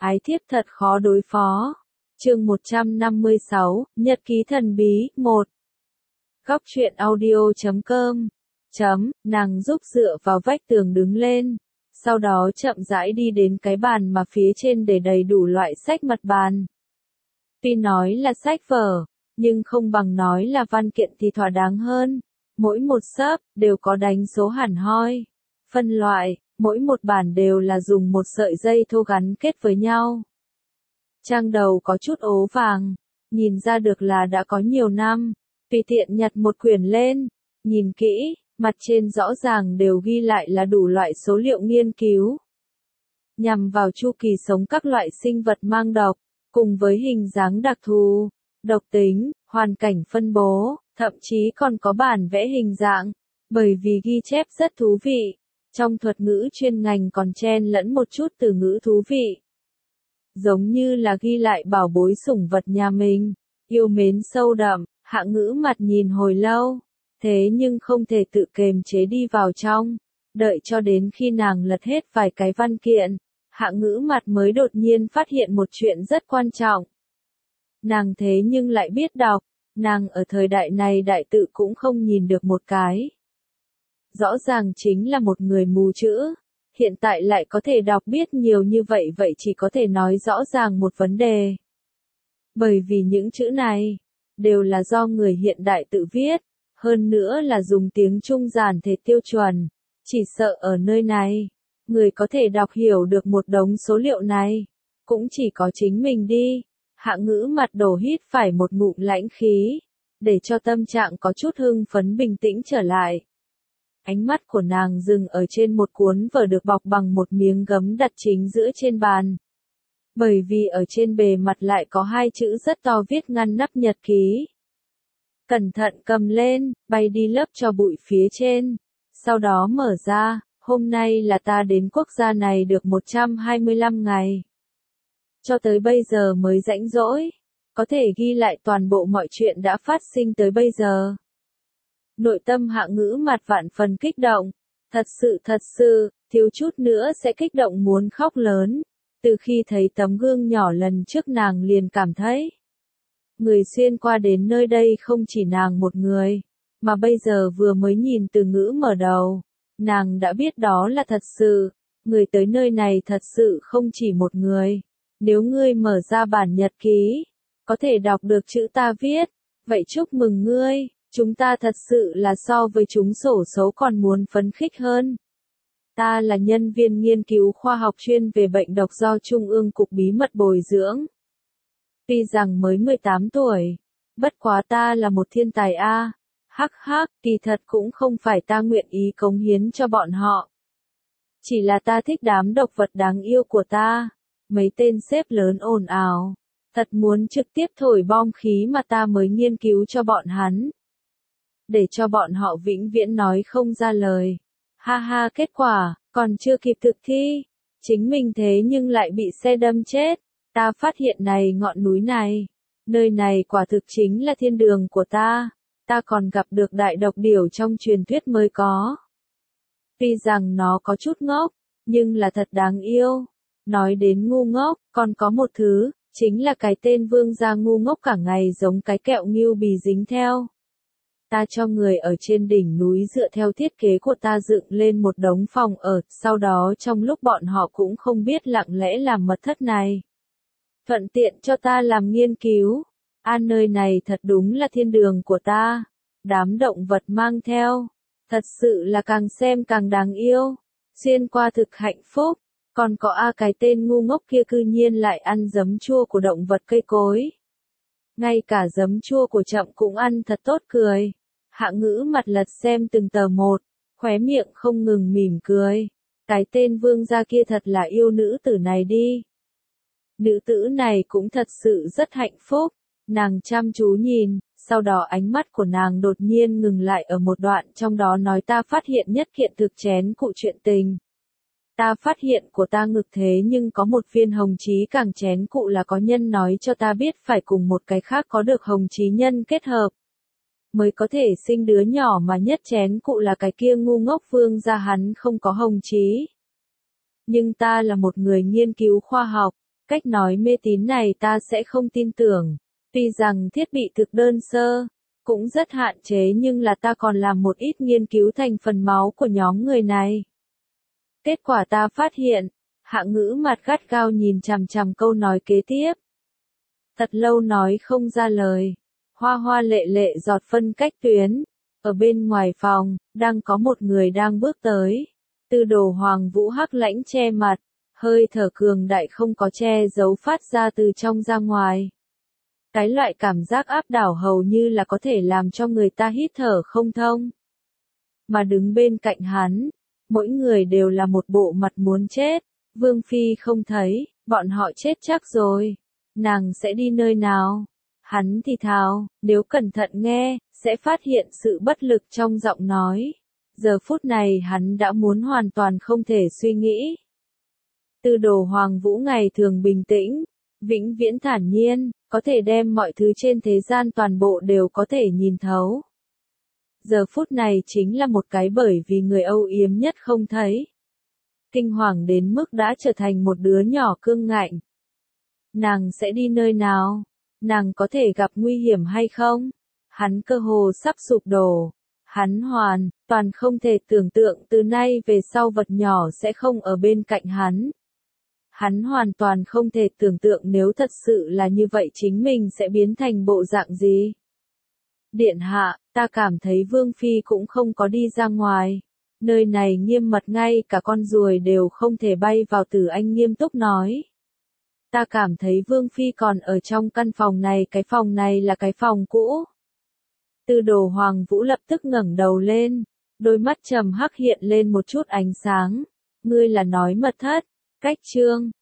Ái thiếp thật khó đối phó. Chương 156, Nhật ký thần bí, 1. Góc truyện audio.com. Nàng giúp dựa vào vách tường đứng lên, sau đó chậm rãi đi đến cái bàn mà phía trên để đầy đủ loại sách mặt bàn. Tuy nói là sách vở, nhưng không bằng nói là văn kiện thì thỏa đáng hơn. Mỗi một xấp đều có đánh số hẳn hoi, phân loại, mỗi một bản đều là dùng một sợi dây thô gắn kết với nhau. Trang đầu có chút ố vàng, nhìn ra được là đã có nhiều năm. Tùy tiện nhặt một quyển lên, nhìn kỹ, mặt trên rõ ràng đều ghi lại là đủ loại số liệu nghiên cứu nhằm vào chu kỳ sống các loại sinh vật mang độc, cùng với hình dáng đặc thù, độc tính, hoàn cảnh phân bố, thậm chí còn có bản vẽ hình dạng. Bởi vì ghi chép rất thú vị, trong thuật ngữ chuyên ngành còn chen lẫn một chút từ ngữ thú vị. Giống như là ghi lại bảo bối sủng vật nhà mình, yêu mến sâu đậm. Hạ Ngữ Mặt nhìn hồi lâu, thế nhưng không thể tự kềm chế đi vào trong, đợi cho đến khi nàng lật hết vài cái văn kiện, Hạ Ngữ Mặt mới đột nhiên phát hiện một chuyện rất quan trọng. Nàng thế nhưng lại biết đọc, nàng ở thời đại này đại tự cũng không nhìn được một cái. Rõ ràng chính là một người mù chữ, hiện tại lại có thể đọc biết nhiều như vậy, vậy chỉ có thể nói rõ ràng một vấn đề. Bởi vì những chữ này đều là do người hiện đại tự viết, hơn nữa là dùng tiếng Trung giản thể tiêu chuẩn, chỉ sợ ở nơi này, người có thể đọc hiểu được một đống số liệu này, cũng chỉ có chính mình đi. Hạ Ngữ Mặt đổ hít phải một ngụm lãnh khí, để cho tâm trạng có chút hưng phấn bình tĩnh trở lại. Ánh mắt của nàng dừng ở trên một cuốn vở được bọc bằng một miếng gấm đặt chính giữa trên bàn. Bởi vì ở trên bề mặt lại có hai chữ rất to viết ngăn nắp nhật ký. Cẩn thận cầm lên, bay đi lấp cho bụi phía trên. Sau đó mở ra, hôm nay là ta đến quốc gia này được 125 ngày. Cho tới bây giờ mới rảnh rỗi, có thể ghi lại toàn bộ mọi chuyện đã phát sinh tới bây giờ. Nội tâm Hạ Ngữ Mặt vạn phần kích động, thật sự, thiếu chút nữa sẽ kích động muốn khóc lớn. Từ khi thấy tấm gương nhỏ lần trước nàng liền cảm thấy, người xuyên qua đến nơi đây không chỉ nàng một người, mà bây giờ vừa mới nhìn từ ngữ mở đầu, nàng đã biết đó là thật sự, người tới nơi này thật sự không chỉ một người. Nếu ngươi mở ra bản nhật ký, có thể đọc được chữ ta viết, vậy chúc mừng ngươi, chúng ta thật sự là so với chúng xổ số còn muốn phấn khích hơn. Ta là nhân viên nghiên cứu khoa học chuyên về bệnh độc do Trung ương Cục Bí mật bồi dưỡng. Tuy rằng mới 18 tuổi, bất quá ta là một thiên tài a. Kỳ thật cũng không phải ta nguyện ý cống hiến cho bọn họ. Chỉ là ta thích đám độc vật đáng yêu của ta. Mấy tên sếp lớn ồn ào, thật muốn trực tiếp thổi bom khí mà ta mới nghiên cứu cho bọn hắn. Để cho bọn họ vĩnh viễn nói không ra lời. Kết quả, còn chưa kịp thực thi, chính mình thế nhưng lại bị xe đâm chết. Ta phát hiện này ngọn núi này, nơi này quả thực chính là thiên đường của ta còn gặp được đại độc điểu trong truyền thuyết mới có. Tuy rằng nó có chút ngốc, nhưng là thật đáng yêu. Nói đến ngu ngốc, còn có một thứ, chính là cái tên vương gia ngu ngốc cả ngày giống cái kẹo nghiêu bì dính theo. Ta cho người ở trên đỉnh núi dựa theo thiết kế của ta dựng lên một đống phòng ở, sau đó trong lúc bọn họ cũng không biết lặng lẽ làm mật thất này. Thuận tiện cho ta làm nghiên cứu. Nơi này thật đúng là thiên đường của ta. Đám động vật mang theo, thật sự là càng xem càng đáng yêu. Xuyên qua thực hạnh phúc. Còn có cái tên ngu ngốc kia cư nhiên lại ăn giấm chua của động vật cây cối. Ngay cả giấm chua của Chậm cũng ăn thật tốt cười. Hạ Ngữ Mặt lật xem từng tờ một, khóe miệng không ngừng mỉm cười. Cái tên vương gia kia thật là yêu nữ tử này đi. Nữ tử này cũng thật sự rất hạnh phúc. Nàng chăm chú nhìn, sau đó ánh mắt của nàng đột nhiên ngừng lại ở một đoạn trong đó nói ta phát hiện nhất kiện thực chén cụ chuyện tình. Ta phát hiện của ta ngực thế nhưng có một viên hồng chí càng chén cụ là có nhân nói cho ta biết phải cùng một cái khác có được hồng chí nhân kết hợp. Mới có thể sinh đứa nhỏ mà nhất chén cụ là cái kia ngu ngốc vương gia hắn không có hồng chí. Nhưng ta là một người nghiên cứu khoa học, cách nói mê tín này ta sẽ không tin tưởng. Tuy rằng thiết bị thực đơn sơ, cũng rất hạn chế nhưng là ta còn làm một ít nghiên cứu thành phần máu của nhóm người này. Kết quả ta phát hiện, Hạ Ngữ mặt gắt gao nhìn chằm chằm câu nói kế tiếp. Thật lâu nói không ra lời, hoa hoa lệ lệ giọt phân cách tuyến. Ở bên ngoài phòng, đang có một người đang bước tới. Tư Đồ Hoàng Vũ hắc lãnh che mặt, hơi thở cường đại không có che giấu phát ra từ trong ra ngoài. Cái loại cảm giác áp đảo hầu như là có thể làm cho người ta hít thở không thông. Mà đứng bên cạnh hắn, mỗi người đều là một bộ mặt muốn chết. Vương Phi không thấy, bọn họ chết chắc rồi. Nàng sẽ đi nơi nào? Hắn thì thào, nếu cẩn thận nghe, sẽ phát hiện sự bất lực trong giọng nói. Giờ phút này hắn đã muốn hoàn toàn không thể suy nghĩ. Tư Đồ Hoàng Vũ ngày thường bình tĩnh, vĩnh viễn thản nhiên, có thể đem mọi thứ trên thế gian toàn bộ đều có thể nhìn thấu. Giờ phút này chính là một cái bởi vì người âu yếm nhất không thấy. Kinh hoàng đến mức đã trở thành một đứa nhỏ cương ngạnh. Nàng sẽ đi nơi nào? Nàng có thể gặp nguy hiểm hay không? Hắn cơ hồ sắp sụp đổ. Hắn hoàn toàn không thể tưởng tượng từ nay về sau vật nhỏ sẽ không ở bên cạnh hắn. Hắn hoàn toàn không thể tưởng tượng nếu thật sự là như vậy chính mình sẽ biến thành bộ dạng gì. Điện hạ, ta cảm thấy Vương Phi cũng không có đi ra ngoài. Nơi này nghiêm mật ngay cả con ruồi đều không thể bay vào. Tử Anh nghiêm túc nói. Ta cảm thấy Vương Phi còn ở trong căn phòng này, cái phòng này là cái phòng cũ. Tư Đồ Hoàng Vũ lập tức ngẩng đầu lên, đôi mắt trầm hắc hiện lên một chút ánh sáng. Ngươi là nói mật thất, cách chương